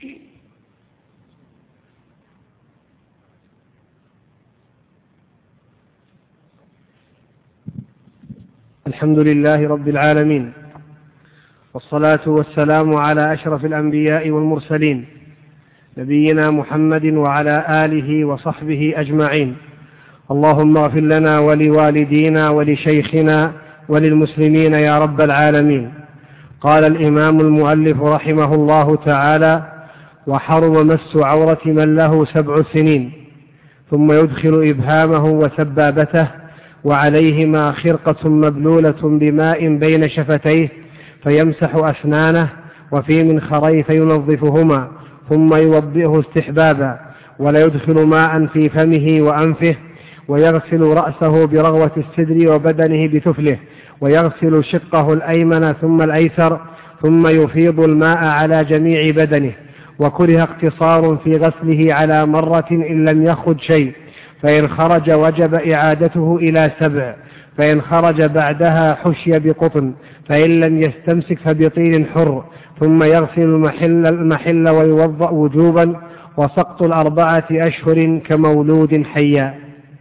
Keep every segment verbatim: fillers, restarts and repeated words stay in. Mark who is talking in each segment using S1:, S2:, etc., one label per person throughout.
S1: الحمد لله رب العالمين، والصلاة والسلام على أشرف الأنبياء والمرسلين، نبينا محمد وعلى آله وصحبه أجمعين. اللهم اغفر لنا ولوالدينا ولشيخنا وللمسلمين يا رب العالمين. قال الإمام المؤلف رحمه الله تعالى: وحرم مس عورة من له سبع سنين، ثم يدخل إبهامه وسبابته وعليهما خرقة مبلولة بماء بين شفتيه، فيمسح أسنانه وفي منخريه فينظفهما، ثم يوضئه استحبابا، ولا يدخل ماء في فمه وأنفه، ويغسل رأسه برغوة السدر وبدنه بتفله، ويغسل شقه الأيمن ثم الأيسر، ثم يفيض الماء على جميع بدنه. وكره اقتصار في غسله على مرة إن لم يخرج شيء، فإن خرج وجب إعادته إلى سبع، فإن خرج بعدها حشي بقطن، فإن لم يستمسك فبطين حر، ثم يغسل المحل, المحل ويوضأ وجوبا، وسقط الأربعة أشهر كمولود حيا.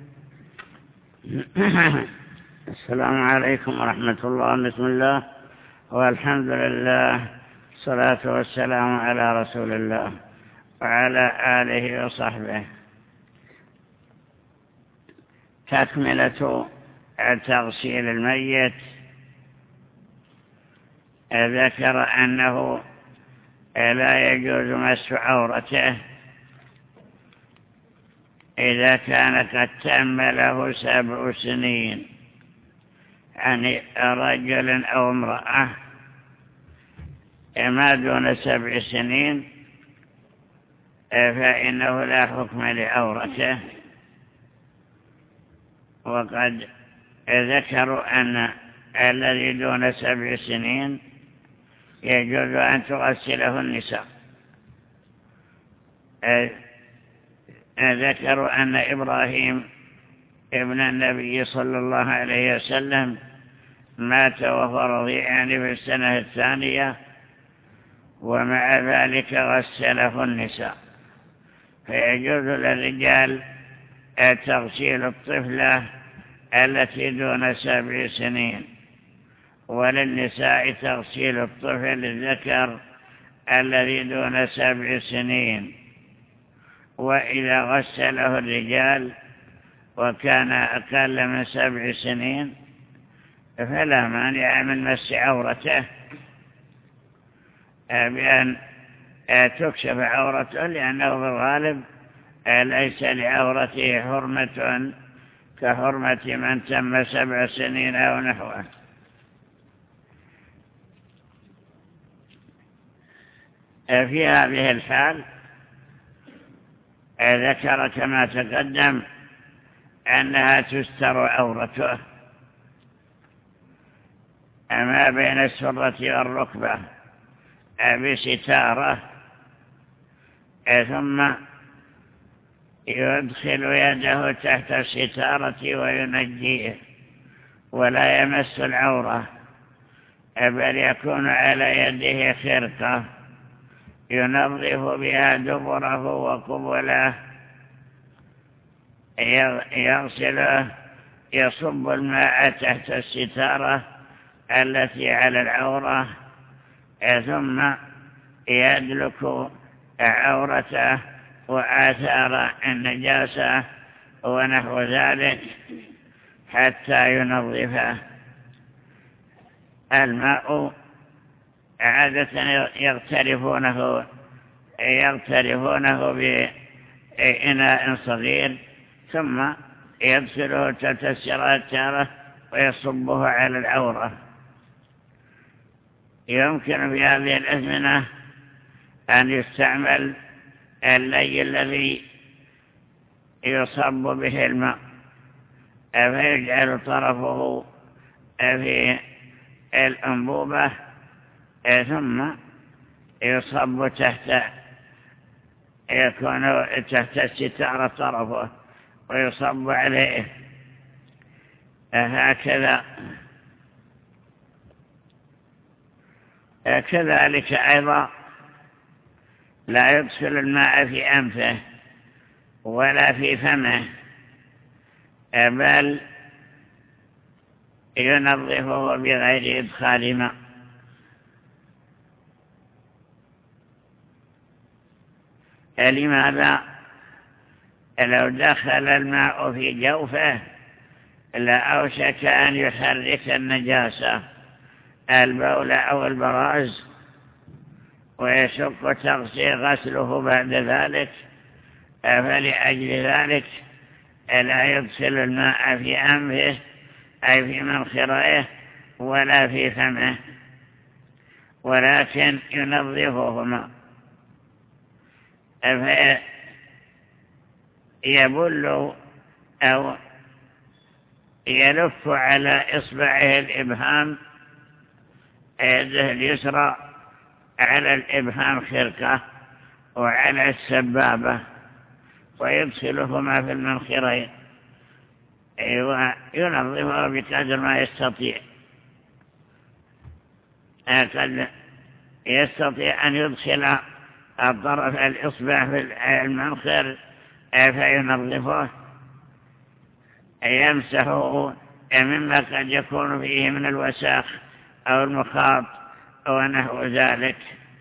S2: السلام عليكم ورحمة الله. بسم الله والحمد لله، الصلاة والسلام على رسول الله وعلى آله وصحبه. تكملة تغسيل الميت. ذكر أنه لا يجوز مس عورته إذا كان قد تم له سبع سنين، يعني رجل أو امرأة ما دون سبع سنين فإنه لا حكم لعورته. وقد ذكروا أن الذي دون سبع سنين يجوز أن تغسله النساء. ذكروا أن إبراهيم ابن النبي صلى الله عليه وسلم مات وهو رضيعا في السنة الثانية، ومع ذلك غسله النساء. فيجوز للرجال تغسيل الطفلة التي دون سبع سنين، وللنساء تغسيل الطفل الذكر الذي دون سبع سنين. وإذا غسله الرجال وكان أقل من سبع سنين فلا مانع من مس عورته بأن تكشف عورته، لأنه بالغالب ليس لعورته حرمة كحرمة من تم سبع سنين أو نحوه. في هذه الحال ذكر كما تقدم أنها تستر عورته ما بين السرة والركبة بستارة، ثم يدخل يده تحت الستارة وينجيه، ولا يمس العورة، بل يكون على يده خرقة ينظف بها دبره وقبله، يغسله، يصب الماء تحت الستارة التي على العورة، ثم يدلك عورته وآثار النجاسة ونحو ذلك حتى ينظفه. الماء عادة يغترفونه يغترفونه بإناء صغير، ثم يغسله تحت الستارة ويصبه على العورة. يمكن في هذه الأزمنة أن يستعمل اللي الذي يصب به الماء، فيجعل طرفه في الأنبوبة ثم يصب تحت يكون تحت الستارة طرفه ويصب عليه هكذا. كذلك أيضا لا يدخل الماء في أنفه ولا في فمه، بل ينظفه بغير إدخال ماء. لماذا؟ لو دخل الماء في جوفه لأوشك أن يحرك النجاسة البول أو البراز، ويشق غسله بعد ذلك، فلأجل ذلك لا يدخل الماء في أنفه أي في منخريه ولا في فمه، ولكن ينظفهما، فيبل أو يلف على إصبعه الإبهام يده اليسرى على الإبهام خرقة وعلى السبابة، ويدخلهما في المنخرين وينظفه بقدر ما يستطيع. قد يستطيع أن يدخل الطرف الإصبع في المنخر فينظفه، يمسحه مما قد يكون فيه من الوساخ أو المخاط ونحو ذلك.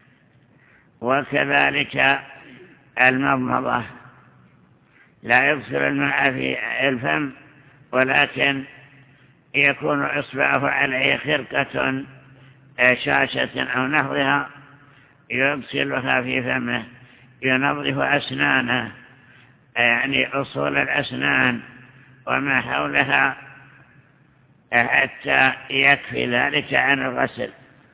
S2: وكذلك المضمضة لا يدخل الماء في الفم، ولكن يكون إصبعه عليه خرقة شاشة أو نحوها يدخلها في فمه، ينظف أسنانه يعني أصول الأسنان وما حولها حتى يكفي ذلك عن الغسل.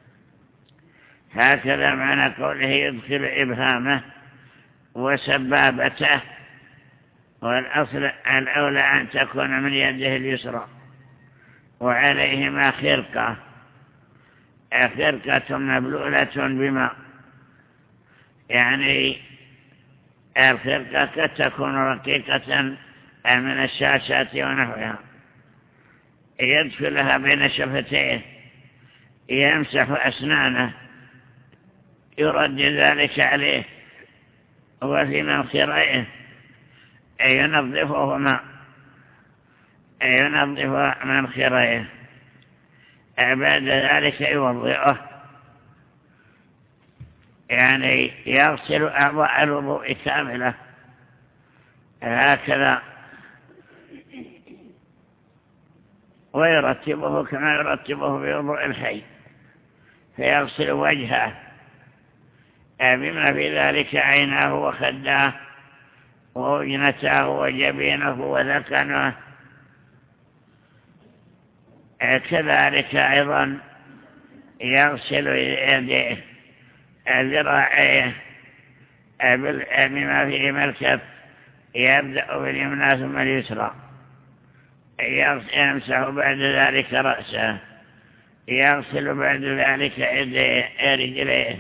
S2: هكذا معنى قوله يدخل إبهامه وسبابته، والأصل الأولى أن تكون من يده اليسرى وعليهما خرقة خرقة مبلولة بماء، يعني الخرقة قد تكون رقيقة من الشاشات ونحوها، يدخلها بين شفتيه، يمسح أسنانه، يرد ذلك عليه وفي منخريه ينظفهما، ينظف منخريه، بعد ذلك يوضعه، يعني يغسل أعضاء الوضوء كاملة هكذا، ويرتبه كما يرتبه بوضوء الحي، فيغسل وجهه بما في ذلك عيناه وخداه ووجنته وجبينه وذقنه، كذلك أيضا يغسل يديه ذراعيه بما فيه الكف، يبدأ باليمنى ثم اليسرى، يمسح بعد ذلك رأسه، يغسل بعد ذلك يديه رجليه،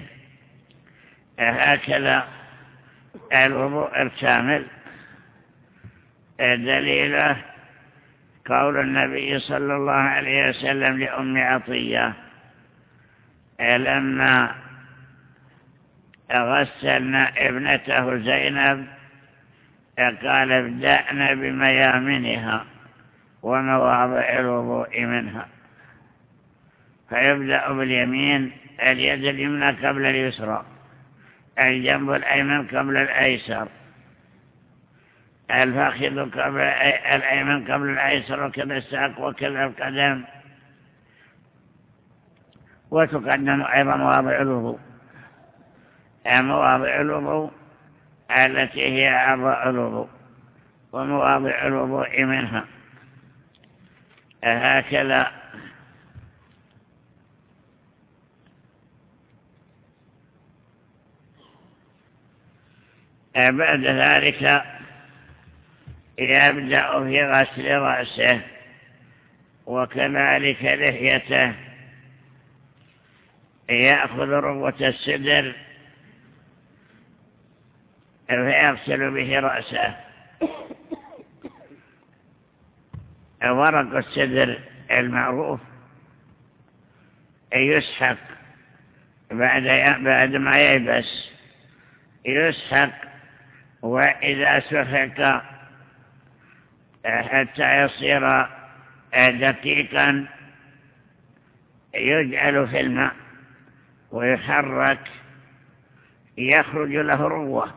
S2: هكذا الوضوء الكامل. دليله قول النبي صلى الله عليه وسلم لأم عطية لما غسلنا ابنته زينب قال ابدأنا بميامنها ومواضع الوضوء منها، فيبدأ باليمين، اليد اليمنى قبل اليسرى، الجنب الأيمن قبل الأيسر، الفخذ قبل الأيمن قبل الأيسر، وكذا الساق وكذا القدم، وتقدم أيضا مواضع الوضوء، مواضع الوضوء التي هي أعضاء الوضوء ومواضع الوضوء منها، هكذا. بعد ذلك يبدأ في غسل رأسه وكذلك لحيته، يأخذ ربوة السدر فيغسل به رأسه، ورق السدر المعروف يسحق بعد بعد ما ييبس يسحق، وإذا سحق حتى يصير دقيقا يجعل في الماء ويحرك، يخرج له روة.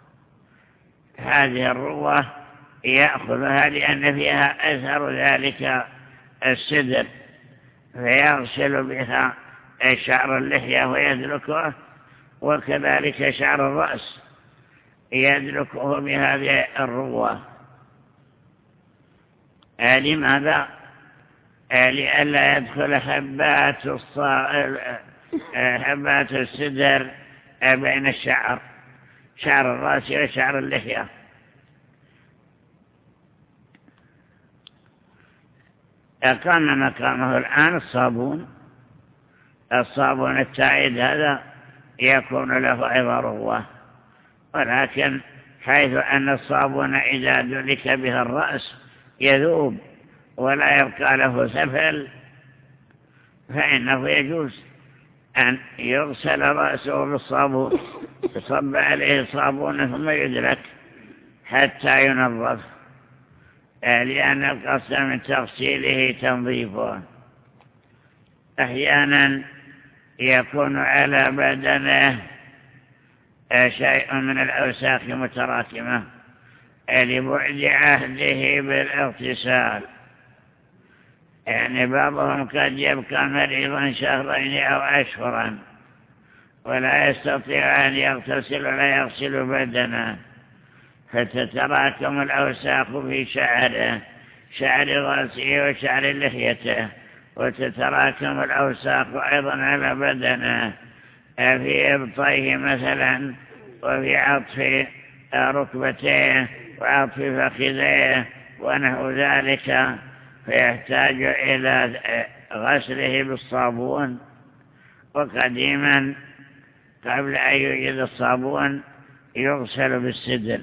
S2: هذه الروة يأخذها لأن فيها أثر ذلك السدر، فيغسل بها شعر اللحية ويدلكه، وكذلك شعر الرأس يدلكه بهذه الروة. لماذا؟ لئلا يدخل حبات حبات السدر بين الشعر، شعر الرأس وشعر اللحية. أقام مقامه الآن الصابون. الصابون التعيد هذا يكون له أيضا روة، ولكن حيث أن الصابون إذا دلك به الرأس يذوب ولا يبقى له سفل، فإنه يجوز أن يغسل رأسه بالصابون، يصب عليه صابون ثم يدرك حتى ينظف، لأن القصد من تغسيله تنظيفه. أحيانا يكون على بدنه شيء من الأوساخ متراكمة لبعد عهده بالاغتسال، يعني بعضهم قد يبقى مريضا شهرين أو أشهرا ولا يستطيع أن يغتسل ولا يغسل بدنه، فتتراكم الأوساخ في شعره، شعر رأسه وشعر لحيته، وتتراكم الأوساخ أيضا على بدنه في إبطيه مثلا، وفي عطف ركبتيه وعطف فخذيه ونحو ذلك، فيحتاج إلى غسله بالصابون. وقديما قبل أن يوجد الصابون يغسل بالسدر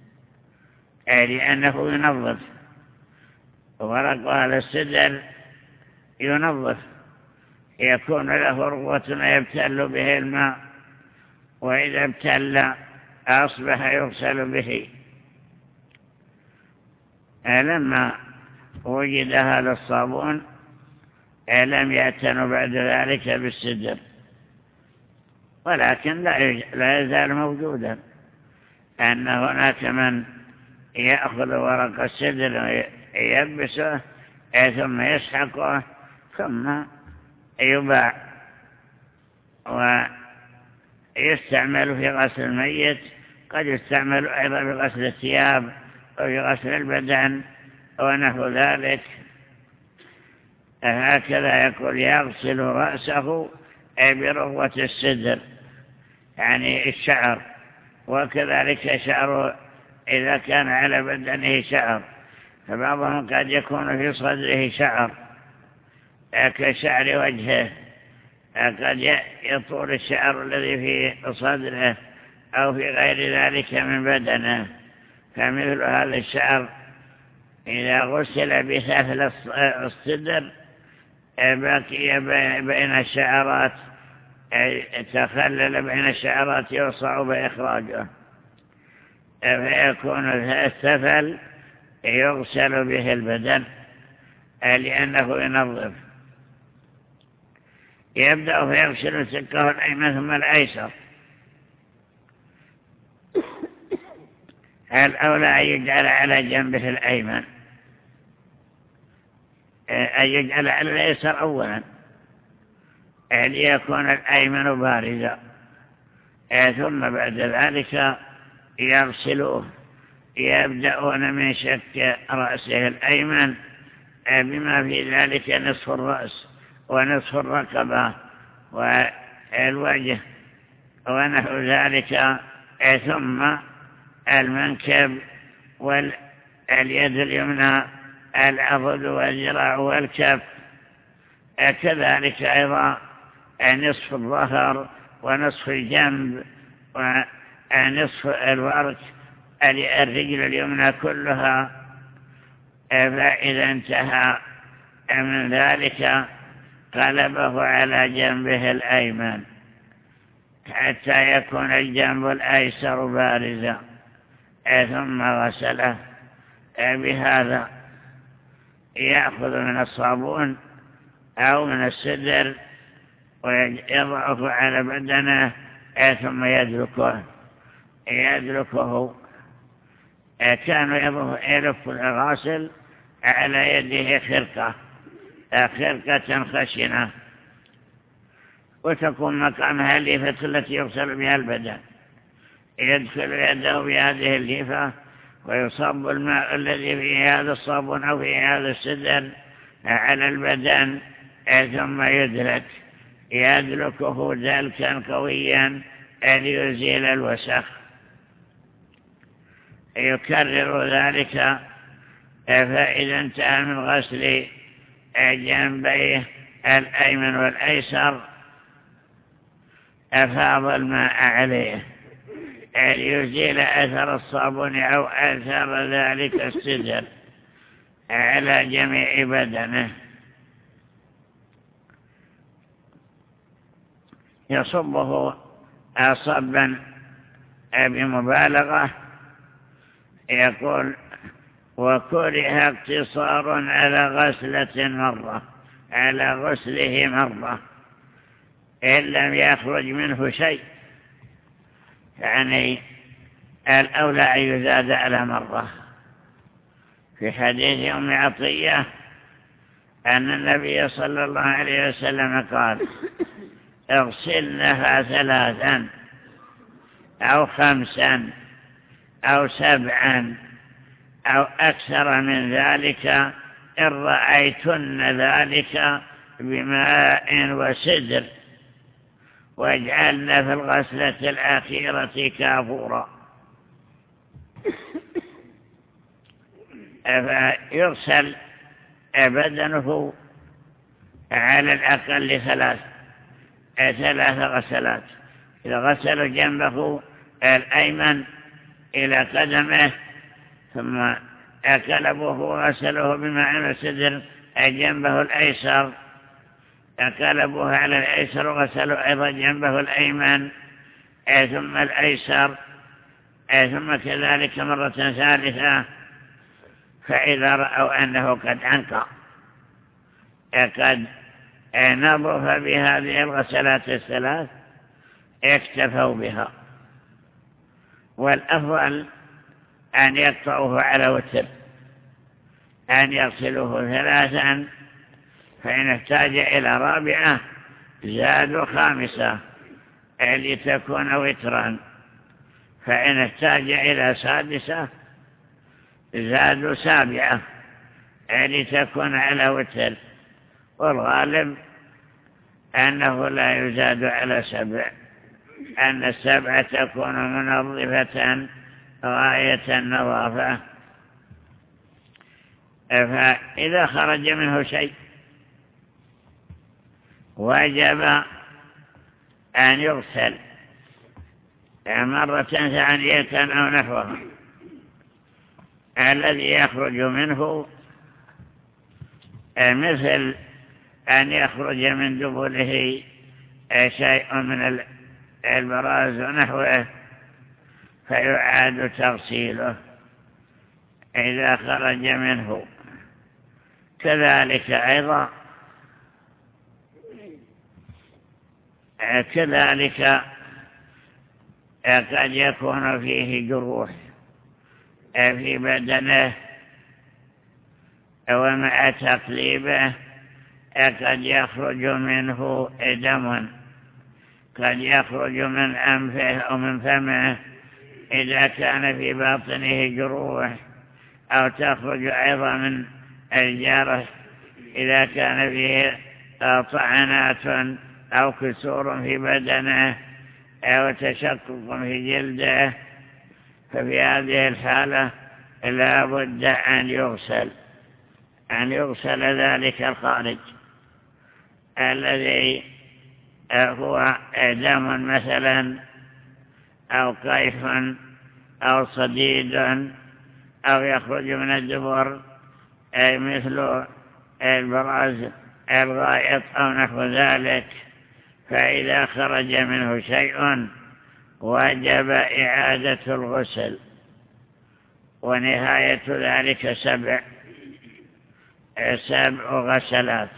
S2: لأنه ينظف، ورق هذا السدر ينظف، يكون له روة يبتل به الماء، وإذا ابتل أصبح يغسل به. لما وجد هذا الصابون لم يعتنوا بعد ذلك بالسدر، ولكن لا يزال موجودا أن هناك من يأخذ ورق السدر ويلبسه ثم يسحقه ثم يباع ويستعمل في غسل الميت، قد يستعمل أيضا في غسل الثياب وفي غسل البدن ونحو ذلك. هكذا يقول يغسل رأسه بروة السدر يعني الشعر، وكذلك شعره إذا كان على بدنه شعر، فبعضهم قد يكون في صدره شعر كشعر وجهه، قد يطول الشعر الذي في صدره أو في غير ذلك من بدنه، فمثل هذا الشعر إذا غسل بسفل الصدر بقي بين الشعرات، تخلل بين الشعرات وصعب إخراجه، فيكون السفل يغسل به البدن لأنه ينظف. يبدأ فيغسل سكه الأيمن ثم الأيسر. الأولى أن يجعل على جنبه الأيمن، أن يجعل على الأيسر أولا ليكون الأيمن بارزا، ثم بعد ذلك يغسلوه. يبدأون من شك رأسه الأيمن بما في ذلك نصف الرأس ونصف الرقبة والوجه ونحو ذلك، ثم المنكب واليد اليمنى، العضد والذراع والكف، كذلك أيضا نصف الظهر ونصف الجنب ونصف الورك، الرجل اليمنى كلها. فإذا انتهى من ذلك قلبه على جنبه الأيمن. حتى يكون الجنب الأيسر بارزا ثم غسله بهذا. يأخذ من الصابون أو من السدر ويضعه على بدنه ثم يدلكه يدلكه كانوا يلف الغاسل على يده خرقة خرقة خشنة وتكون مكانها الليفة التي يغسل بها البدن. يدخل يده بهذه الليفة ويصب الماء الذي فيه هذا الصابون أو فيه هذا السدر على البدن ثم يدلك يدلكه دلكا قويا ليزيل الوسخ. يكرر ذلك فإذا انتهى من غسل جنبيه الأيمن والأيسر أفاض الماء عليه ليزيل أثر الصابون أو أثر ذلك السدر على جميع بدنه. يصبه صبا بمبالغة. يقول وكره اقتصار على غسلة مرة على غسله مرة إن لم يخرج منه شيء، يعني الأولى أن يزاد على مرة. في حديث أم عطية أن النبي صلى الله عليه وسلم قال اغسلنها ثلاثا أو خمسا أو سبعا أو أكثر من ذلك إن رأيتن ذلك بماء وسدر واجعلنا في الغسلة الأخيرة كافورا. فيغسل بدنه على الأقل ثلاث ثلاث غسلات. إذا غسل جنبه الأيمن إلى قدمه ثم أكلبه وغسله بماء وسدر جنبه الأيسر، أكلبه على الأيسر وغسله أيضا جنبه الأيمن ثم الأيسر ثم كذلك مرة ثالثة. فإذا رأوا أنه قد أنقى قد نظف بهذه الغسلات الثلاث اكتفوا بها. والأفضل أن يقطعوه على وتر، أن يغسلوه ثلاثا، فإن احتاج إلى رابعة زادوا خامسة لتكون وترا، فإن احتاج إلى سادسة زادوا سابعة لتكون على وتر. والغالب أنه لا يزاد على سبع، أن السبع تكون منظفة غاية النظافة. فإذا خرج منه شيء وجب أن يغسل مرة ثانية أو نحوها. الذي يخرج منه مثل أن يخرج من دبله شيء من البراز ونحوه فيعاد تغسيله إذا خرج منه. كذلك أيضا كذلك قد يكون فيه جروح في بدنه ومع تقليبه قد يخرج منه دم، قد يخرج من أنفه أو من فمه إذا كان في باطنه جروح، أو تخرج أيضا من الجرح إذا كان فيه طعنات أو كسور في بدنه أو تشقق في جلده. ففي هذه الحالة لا بد أن يغسل أن يغسل ذلك الخارج الذي هو دم مثلا أو قيح أو صديد أو يخرج من الدبر مثل البراز الغائط أو نحو ذلك، فإذا خرج منه شيء وجب إعادة الغسل، ونهاية ذلك سبع سبع غسلات.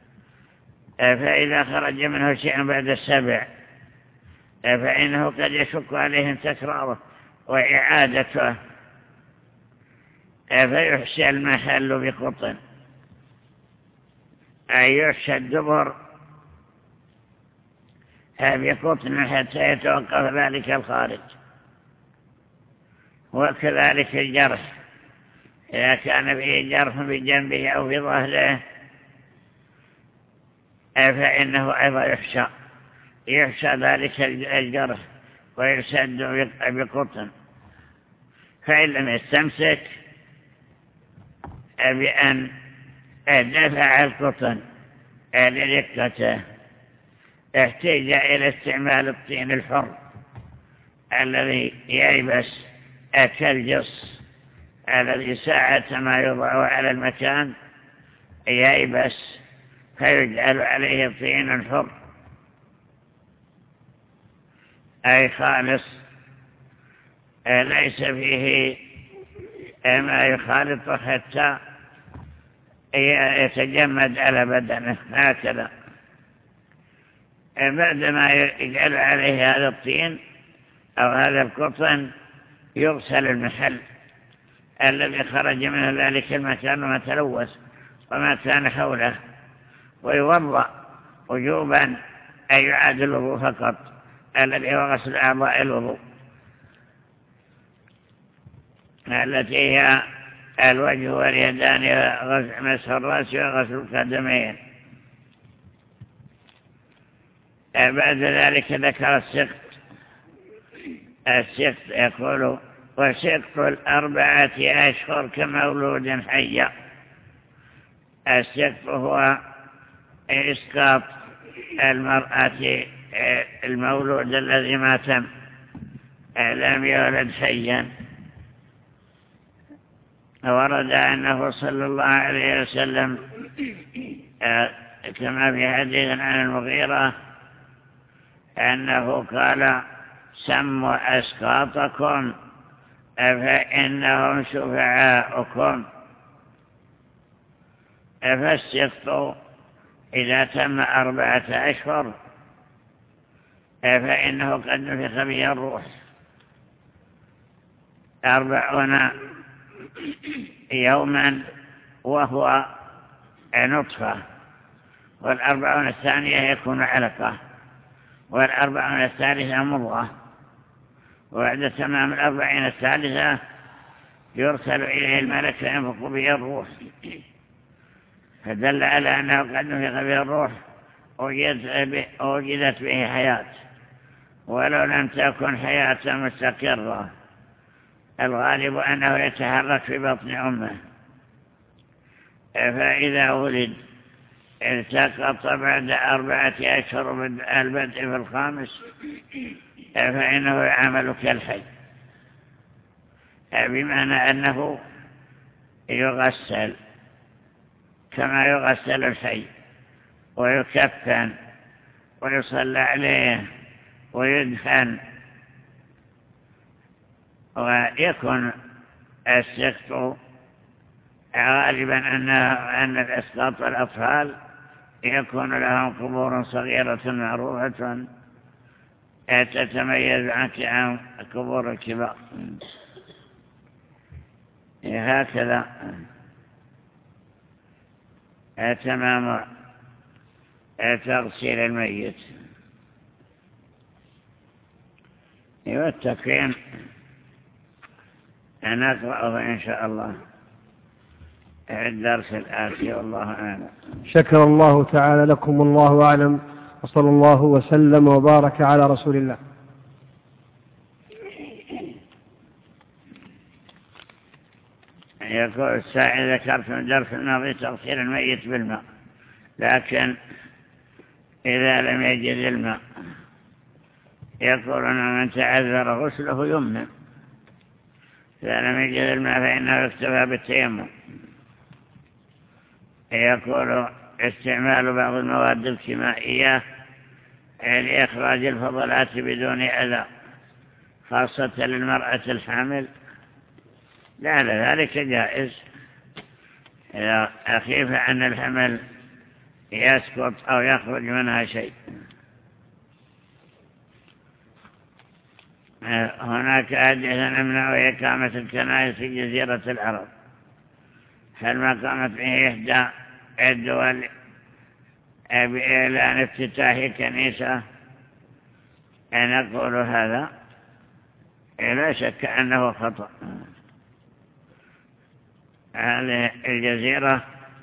S2: فإذا خرج منه شيء بعد السبع فإنه قد يشك عليهم تكراره وإعادته، فيحشى المحل بقطن، أي يحشى الدبر بقطن حتى يتوقف ذلك الخارج. وكذلك الجرح، إذا كان به جرح بجنبه أو في ظهره فإنه أيضا يحشى يحشى ذلك الجرح ويسد بقطن. فإن لم يستمسك بأن دفع القطن لرقته احتاج إلى استعمال الطين الحر الذي ييبس كالجص، الذي ساعة ما يضع على المكان ييبس فيجعل عليه طين حر أي خالص ليس فيه ما يخالط حتى يتجمد على بدنه. هكذا بعدما يجعل عليه هذا الطين أو هذا القطن يغسل المحل الذي خرج منه ذلك المكان وما تلوث وما كان حوله، ويوضأ وجوبا أن يعاد الوضوء فقط الذي هو غسل أعضاء الوضوء التي هي الوجه واليدان ومسح الرأس وغسل القدمين. بعد ذلك ذكر السقط. السقط يقول: وسقط الأربعة أشهر كمولود حي. السقط هو إسقاط المرأة المولود الذي ما تم لم يولد حيا. ورد أنه صلى الله عليه وسلم كما في حديث عن المغيرة أنه قال: سموا أسقاطكم فإنهم شفعاؤكم. فالسقط إذا تم أربعة أشهر فإنه قد نفخ به الروح أربعون يوما وهو نطفة، والأربعون الثانية يكون علقة، والأربعون الثالثة مضغة، وبعد تمام الأربعين الثالثة يرسل إليه الملك فينفخ به الروح. فدل على أنه قد نفخ به الروح وجدت به حياة، ولو لم تكن حياة مستقرة. الغالب أنه يتحرك في بطن أمه، فإذا ولد التقط بعد أربعة أشهر من البدء في الخامس فإنه يعمل كالحي، بمعنى أنه يغسل كما يغسل الحي ويكفن ويصلى عليه ويدفن. ويكون السقط غالبا أن أن الإسقاط الأطفال يكون لهم قبور صغيرة معروفة تتميز عن قبور الكبار. هكذا تمام تغسيل الميت. والتكريم نقرأه إن شاء الله الدرس الآتي، والله أعلم.
S1: شكر الله تعالى لكم، والله أعلم، وصلى الله وسلم وبارك على رسول الله.
S2: يقول السائل: ذكرت من درس الماضي تغسيل الميت بالماء، لكن إذا لم يجد الماء يقولون من تعذر غسله يمنع، إذا لم يجد الماء فإنه يكتفى بالتيمم. يقول: استعمال بعض المواد الكيميائية لإخراج الفضلات بدون أذى، خاصة للمرأة الحامل، لعل ذلك جائز إذا أخيف أن الحمل يسقط أو يخرج منها شيء. هناك أحاديث تمنع إقامة الكنائس في جزيرة العرب، هل ما قامت به إحدى الدول بإعلان افتتاح كنيسة؟ نقول هذا لا شك أنه خطأ. هذه الجزيرة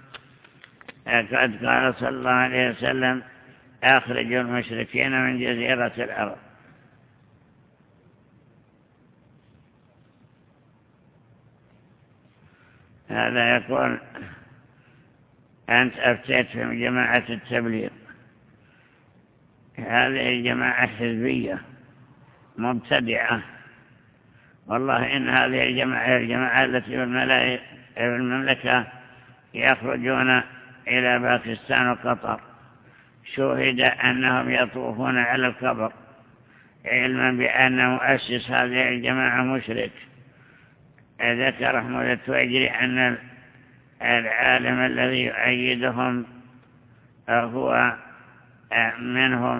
S2: قد قال صلى الله عليه وسلم: أخرجوا المشركين من جزيرة العرب. هذا يقول: أنت أفتيت في جماعة التبليغ، هذه الجماعة حزبية مبتدعة، والله إن هذه الجماعة الجماعة التي في المملكة يخرجون إلى باكستان وقطر، شهد أنهم يطوفون على القبر، علما بأن مؤسس هذه الجماعة مشرك. ذكر أحمد التويجري أن العالم الذي يؤيدهم هو منهم.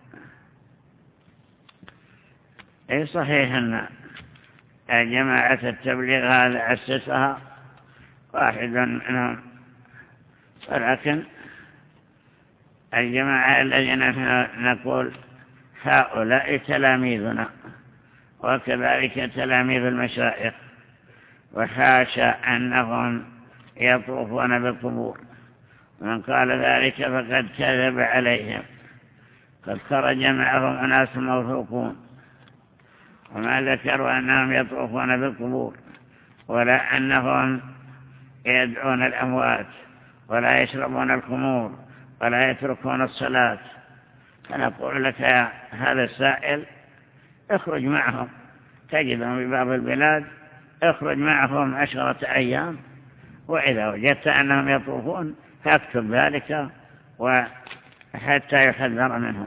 S2: أي صحيح أن جماعة التبليغ هذا أسسها واحد منهم، ولكن الجماعة الذين نقول هؤلاء تلاميذنا وكذلك تلاميذ المشايخ، وحاشا أنهم يطوفون بالقبور، من قال ذلك فقد كذب عليهم. قد خرج معهم أناس موثوقون وما ذكروا أنهم يطوفون بالقبور ولا أنهم يدعون الأموات ولا يشربون الخمور ولا يتركون الصلاة. فنقول لك يا هذا السائل اخرج معهم، تجدهم في بعض البلاد اخرج معهم عشرة أيام، وإذا وجدت أنهم يطوفون فاكتب ذلك وحتى يحذر منهم.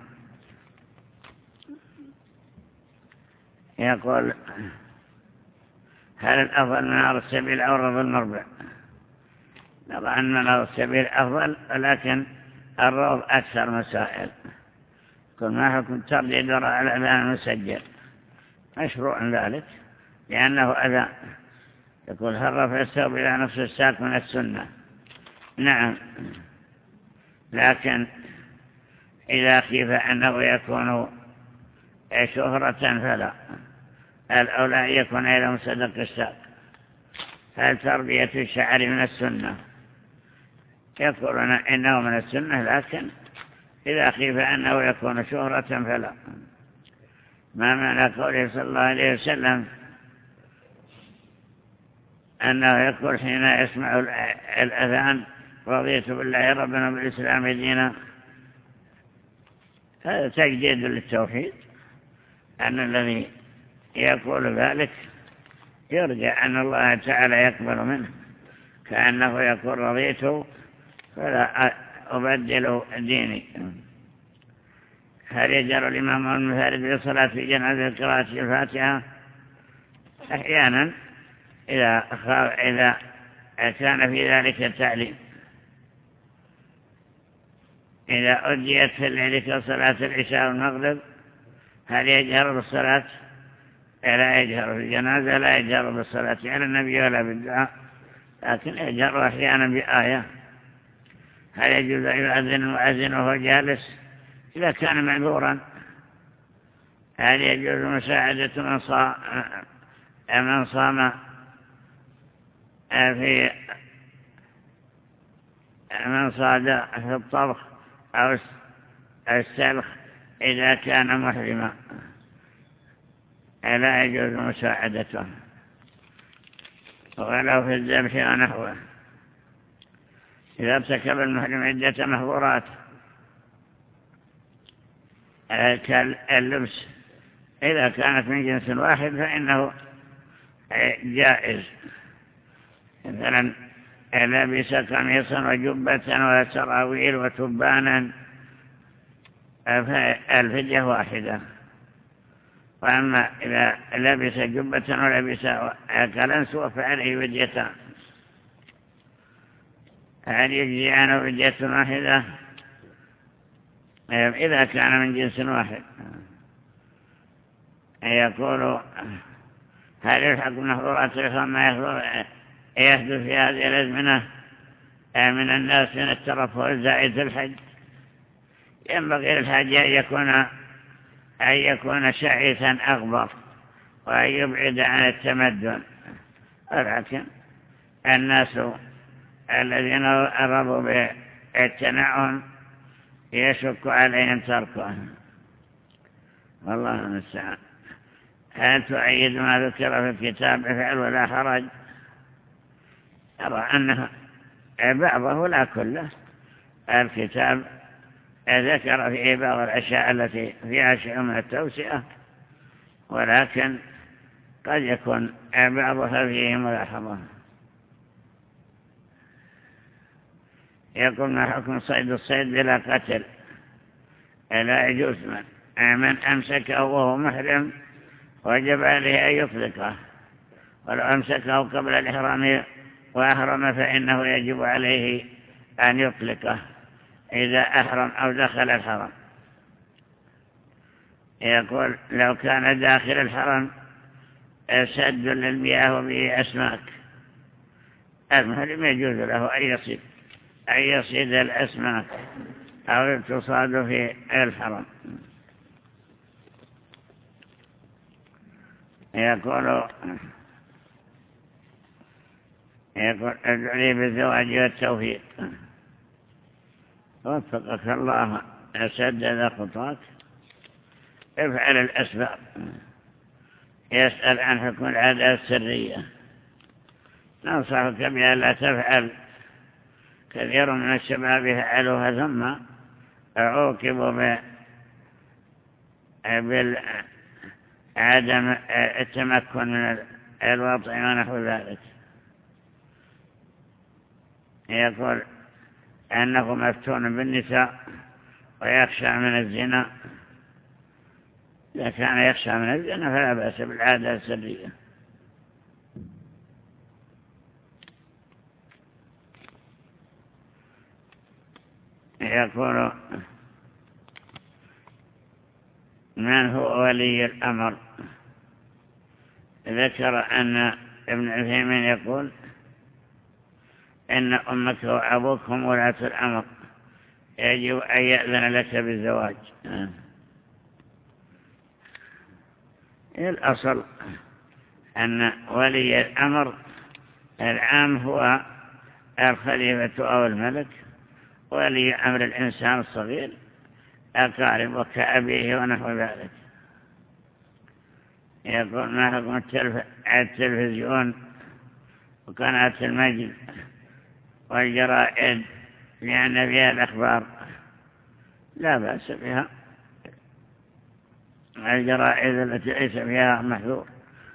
S2: يقول: هل الأفضل منار السبيل أو روض المربع؟ نرى أن منار السبيل أفضل، ولكن الروض أكثر مسائل. كل ما حكم ترديد وراء الأذان المسجل؟ مشروع ذلك لأنه أذى. يقول: هل رفع الثوب إلى نصف الساق من السنة؟ نعم، لكن إذا خيف أنه يكون شهرة فلا، الأولى يكون إلى مصدق الساق. هل تربية الشعر من السنة؟ يقولون إنه من السنة، لكن إذا خيف أنه يكون شهرة فلا. ما معنى قوله صلى الله عليه وسلم أنه يقول حين يسمع الأذان: رضيت بالله ربنا بالإسلام دينا؟ هذا تجديد للتوحيد، أن الذي يقول ذلك يرجى أن الله تعالى يقبل منه، كأنه يقول: رضيت فلا أبدل ديني. هل يجر الإمام المنفرد بالصلاة في جنازة قراءة الفاتحة؟ أحيانا إذا إذا كان في ذلك التعليم. إذا أديت في الليل كصلاة العشاء والمغرب هل يجهر بالصلاة؟ لا يجهر في الجنازة، لا يجهر بالصلاة على النبي ولا بالدعاء، لكن يجهر أحيانا بآية. هل يجوز أن يؤذن المؤذن وهو جالس إذا كان معذورا؟ هل يجوز مساعدة من صام من صام في من صاد في الطبخ أو السلخ إذا كان محرما؟ لا يجوز مساعدته ولو في الذبح ونحوه. إذا ارتكب المحرم عدة محظورات كاللبس، إذا كانت من جنس واحد فإنه جائز، مثلا لبس قميصا وجبة وسراويل وتبانا فالفدية واحدة. وأما إذا لبس جبة ولبس كلنسوة فعليه فديتان. هل يجزي عنه فدية واحدة إذا كان من جنس واحد؟ يقول هل يلحق محظورات الإخوان ما يحدث في هذه الأزمنة من الناس من الترفه الزائد في الحج؟ ينبغي للحج أن يكون أن يكون شعيثا أغبر وأن يبعد عن التمدن. ولكن الناس الذين أرضوا بالتنعم يشك عليهم تركه، والله المستعان. هل تؤيد ما ذكر في الكتاب افعل ولا حرج؟ أرى أنه بعضه لا كله. الكتاب ذكر فيه بعض الأشياء التي فيها شيء من التوسعة، ولكن قد يكون بعضها فيه ملاحظة. يقول ما حكم صيد الصيد بلا قتل؟ لا يجوز. من من أمسكه وهو محرم وجب عليه أن يطلقه، ولو أمسكه قبل الإحرام وأحرم فإنه يجب عليه أن يطلقه إذا أحرم أو دخل الحرم. يقول لو كان داخل الحرم سد للمياه وبه أسماك، المحرم يجوز له أن يصيد أن يصيد الأسماك أو تصاد في الحرم. يقول يقول ادعو لي بالزواج والتوفيق. وفقك الله سدد خطاك. افعل الأسباب. يسأل عن حكم العادة السرية. ننصحك بأن لا تفعل. كثير من الشباب يفعلوها ثم عوقبوا بعدم التمكن من الوطء ونحو ذلك. يقول أنه مفتون بالنساء ويخشى من الزنا. إذا كان يخشى من الزنا فلا بأس بالعادة السرية. يقول من هو ولي الأمر؟ ذكر أن ابن عثيمين يقول إن أمك وأبوك هم ولاة الأمر، يجب أن يأذن لك بالزواج. الأصل أن ولي الأمر العام هو الخليفة أو الملك. ولي أمر الإنسان الصغير أقارب كأبيه ونحو ذلك. يقول ما حكم التلفزيون وقناة المجد والجرائد لأن فيها الأخبار؟ لا بأس بها. الجرائد التي ليس فيها محظور.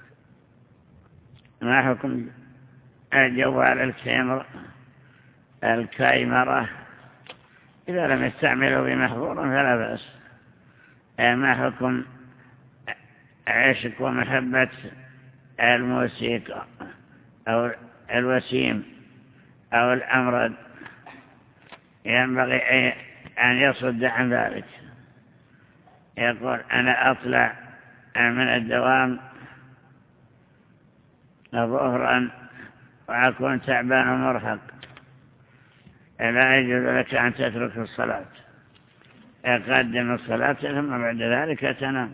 S2: ما حكم الجوال الكاميرا الكاميرا إذا لم يستعملوا بمحظور فلا بأس؟ ما حكم عشق ومحبة الموسيقى أو الوسيم أو الأمرد؟ ينبغي أن يصد عن ذلك. يقول أنا أطلع من الدوام ظهرا وأكون تعبان ومرهق، لا يجوز لك أن تترك الصلاة. يقدم الصلاة ثم بعد ذلك تنام.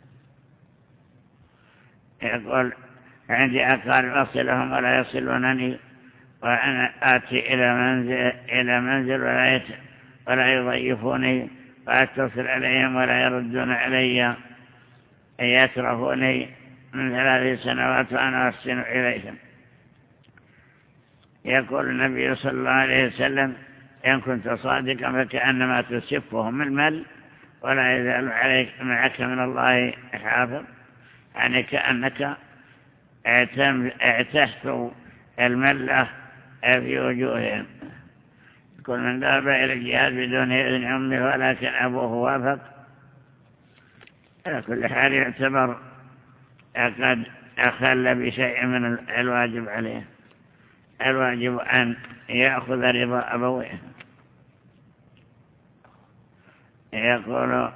S2: يقول عندي أقارب أصلهم ولا يصلونني، وأنا آتي إلى منزل, إلى منزل ولا, يت... ولا يضيفوني، وأتصل عليهم ولا يردون علي، يكرهوني من ثلاث سنوات وأنا أحسن إليهم. يقول النبي صلى الله عليه وسلم إن كنت صادقا فكأنما تسفهم المل ولا يزال عليك معك من الله حافظ، يعني كأنك اعتهت الملة في وجوههم. كل من ذهب إلى الجهاد بدون إذن أمه ولكن أبوه وافق، على كل حال يعتبر قد أخل بشيء من الواجب عليه. الواجب أن يأخذ رضا أبويه. يقول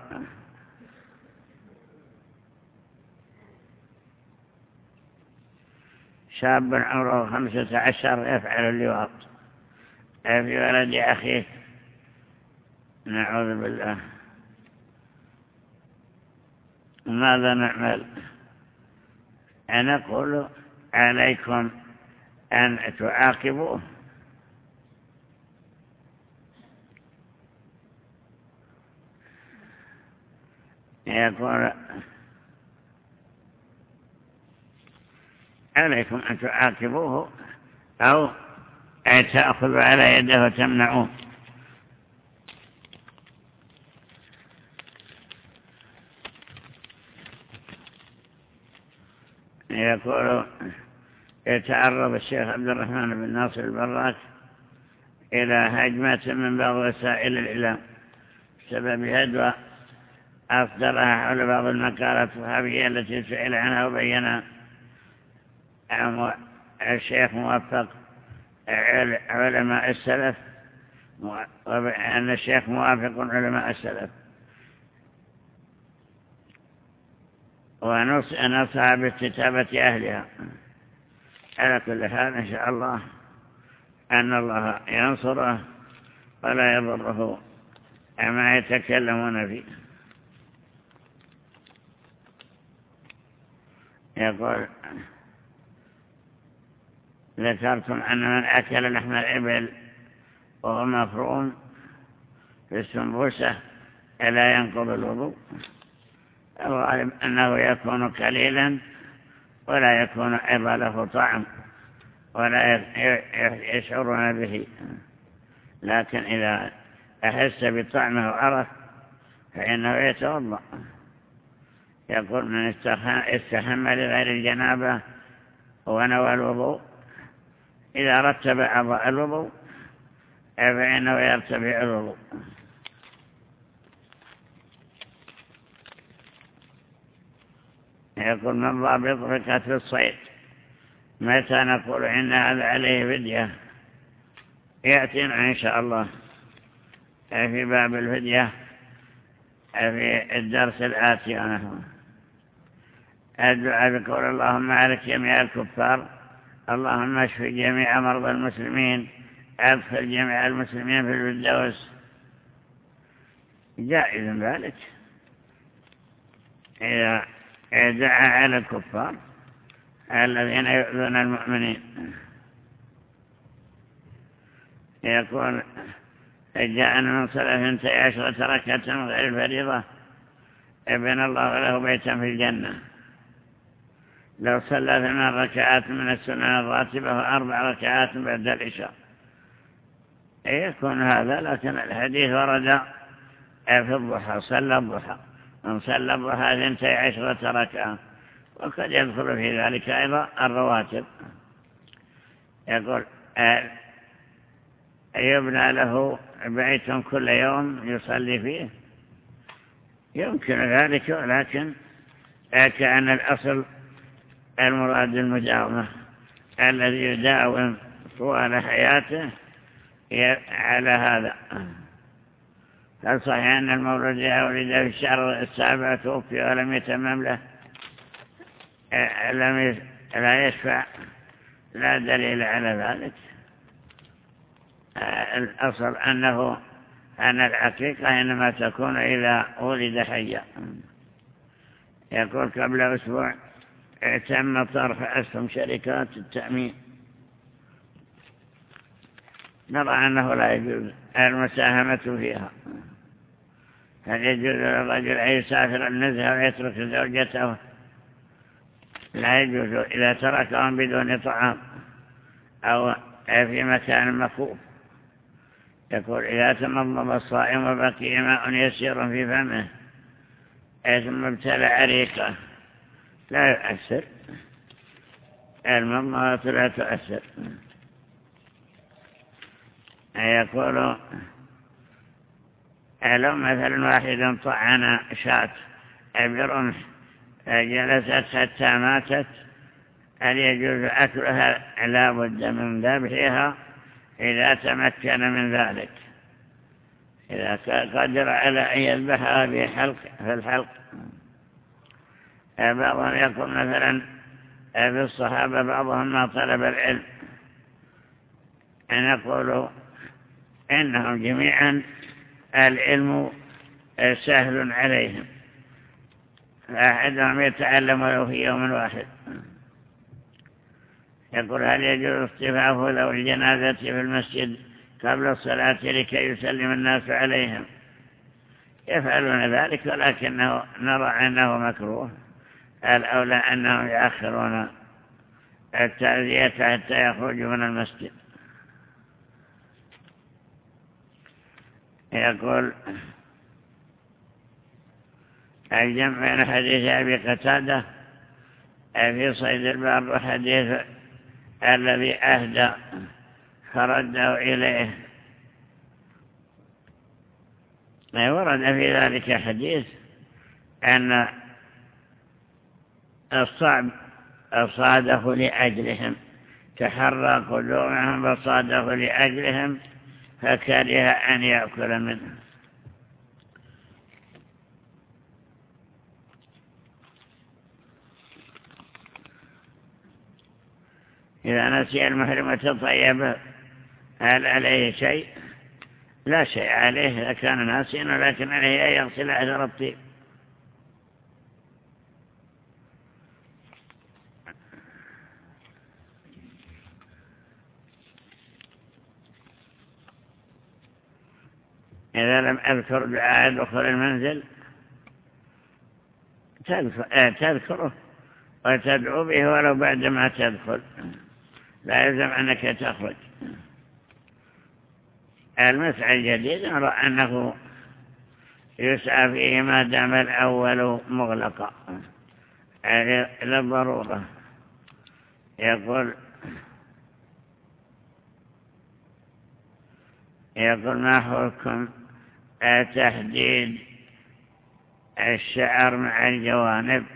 S2: شاب عمره خمسة عشر يفعل اللواط في ولد أخيه، نعوذ بالله، ماذا نعمل؟ أنا أقول عليكم أن تعاقبوه، يقول عليكم أن تعاقبوه أو تأخذوا على يده وتمنعوه. يقول يتعرض الشيخ عبد الرحمن بن ناصر البراك إلى هجمة من بعض وسائل الإعلام بسبب هدوى أصدرها حول بعض المقالات الصحفية التي سئل عنها وبينها الشيخ موفق علماء السلف، وأن الشيخ موافق علماء السلف، ونصها باستتابة أهلها. على كل حال إن شاء الله أن الله ينصره ولا يضره ما يتكلمون فيه. يقول ذكرتم أن من أكل لحم الإبل وهو مفروم في السنبوسة لا ينقض الوضوء. الغالب أنه يكون قليلا ولا يكون أيضا له طعم ولا يشعرون به، لكن إذا أحس بطعمه وعرف فإنه يتوضأ. يقول من استحم لغير الجنابة ونوى الوضوء إذا رتب أعضاء الوضوء فإنه يرتفع الوضوء. يقول من ضابط ركعة الصيد متى نقول إن هذا عليه فدية؟ يأتينا إن شاء الله في باب الفدية في الدرس الآتي ونحوه. الدعاء بقول اللهم عليك جميع الكفار، اللهم اشف جميع مرضى المسلمين، ادخل جميع المسلمين في الفردوس. جائز ذلك إذا دعا على الكفار الذين يؤذون المؤمنين. يقول جاءنا من صلاة اثنتي عشرة ركعة من غير الفريضة ابن الله له بيتا في الجنة. لو صلى ثمان ركعات من السنن الراتبة وأربع ركعات بعد العشاء يكون هذا، لكن الحديث ورد في الضحى صلى الضحى، من صلى الضحى اثنتي عشرة ركعة، وقد يدخل في ذلك أيضا الرواتب. يقول يبنى له بيت كل يوم يصلي فيه، يمكن ذلك، ولكن كأن الأصل المراد المداومة الذي يداوم طوال حياته على هذا. هل صحيح أن المولود إذا ولد في الشهر السابع توفي ولم يتمم له لم لا يشفع؟ لا دليل على ذلك. الأصل أنه أن الحقيقة إنما تكون إذا ولد حيا. يقول قبل أسبوع تم طرح أسهم شركات التأمين، نرى أنه لا يجوز المساهمة فيها. هل يجوز للرجل أن يسافر النزهة ويترك زوجته؟ لا يجوز إذا تركهم بدون طعام أو في مكان مخوف. يقول إذا تمضمض الصائم وبقي ماء يسير في فمه ثم ابتلع ريقه لا يؤثر، المضمضة لا تؤثر. يقول لو مثلا واحد طعن شاة برمح جلست حتى ماتت هل يجوز أكلها؟ لا بد من ذبحها إذا تمكن من ذلك، إذا قدر على أن يذبحها بحلق في الحلق. بعضهم يقول مثلا في الصحابة بعضهم ما طلب العلم، أن يقولوا إنهم جميعا العلم سهل عليهم، فأحدهم يتعلم له في يوم واحد. يقول هل يجوز اصطفافه له الجنازة في المسجد قبل الصلاة لكي يسلم الناس عليهم؟ يفعلون ذلك، ولكنه نرى أنه مكروه، الأولى أنهم يأخرون التعزية حتى يخرجوا من المسجد. يقول الجمع بين حديث أبي قتادة في صيد البر وحديث الذي أهدى فرده إليه، ورد في ذلك حديث أن الصعب صاده لأجلهم، تحرى قدومهم فصاده لأجلهم فكره أن يأكل منه. إذا نسي المحرم وتطيب هل عليه شيء؟ لا شيء عليه إذا كان ناسيا، ولكن عليه أن يغسل أثر الطيب. إذا لم أذكر دعاء دخول المنزل تذكره وتدعو به ولو بعدما تدخل، لا يلزم أنك تخرج. المسعى الجديد نرى أنه يسعى فيه ما دام الأول مغلقا للضرورة. يقول يقول ما حكم تحديد الشعر مع الجوانب؟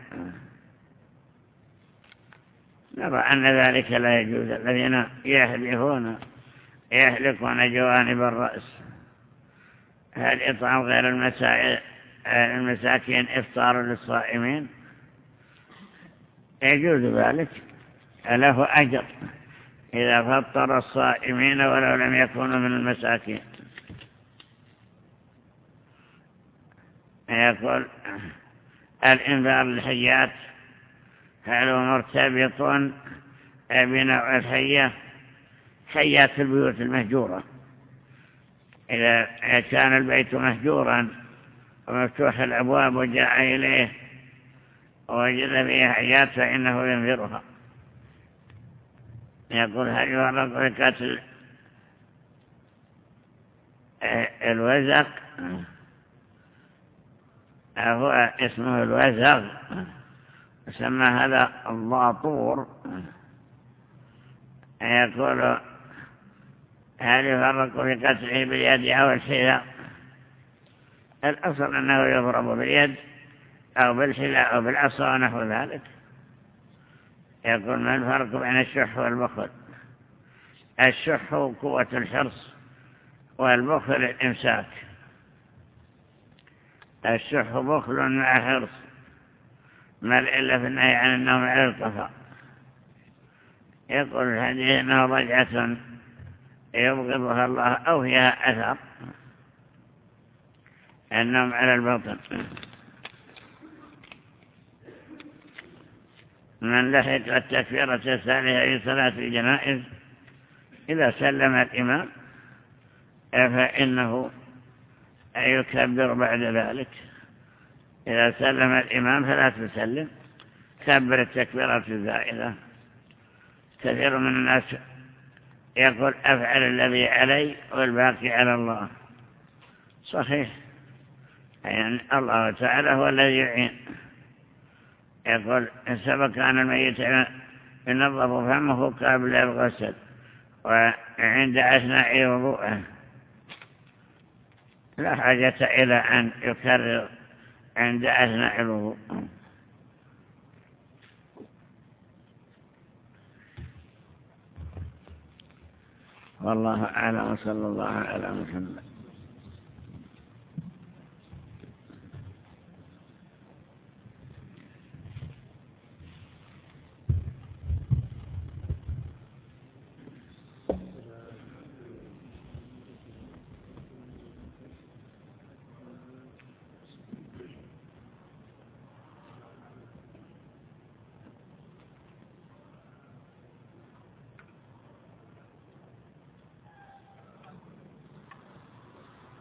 S2: نرى أن ذلك لا يجوز. الذين يحلقون يحلقون جوانب الرأس، هل إطعام غير المساكين إفطار للصائمين؟ يجوز ذلك، له أجر إذا فطر الصائمين ولو لم يكونوا من المساكين. يقول الإنذار للحيات هل هو مرتبط بنوع الحية؟ حيات البيوت المهجورة، إذا كان البيت مهجورا ومفتوح الأبواب وجاء إليه ووجد فيها حيات فإنه ينذرها. يقول هل يورق بقتل الوزق؟ هو اسمه الوزغ، يسمى هذا الضاطور. يقول هل يفرق في قتله باليد أو الحذاء؟ الأصل أنه يضرب باليد أو بالحذاء أو بالعصا ونحو ذلك. يقول ما الفرق بين الشح والبخل؟ الشح قوة الحرص والبخل الإمساك. الشح بخل مع حرص، ما إلا في النهي عن النوم على القفا. يقول الحديث أنه رجعة يبغضها الله أو فيها أثر، النوم على البطن. من لحق التكبيرة الثانية في صلاة الجنائز إذا سلم الإمام فإنه يكبر بعد ذلك. إذا سلم الإمام فلا تسلم، كبر التكبيرة الزائدة. كثير من الناس يقول أفعل الذي علي والباقي على الله. صحيح، يعني الله تعالى هو الذي يعين. يقول سبق أن الميت ينظف فمه قبل الغسل وعند أثناء وضوءه لا حاجة إلى أن يكرر عند أثناء الوضوء. والله أعلم، صلى الله على محمد.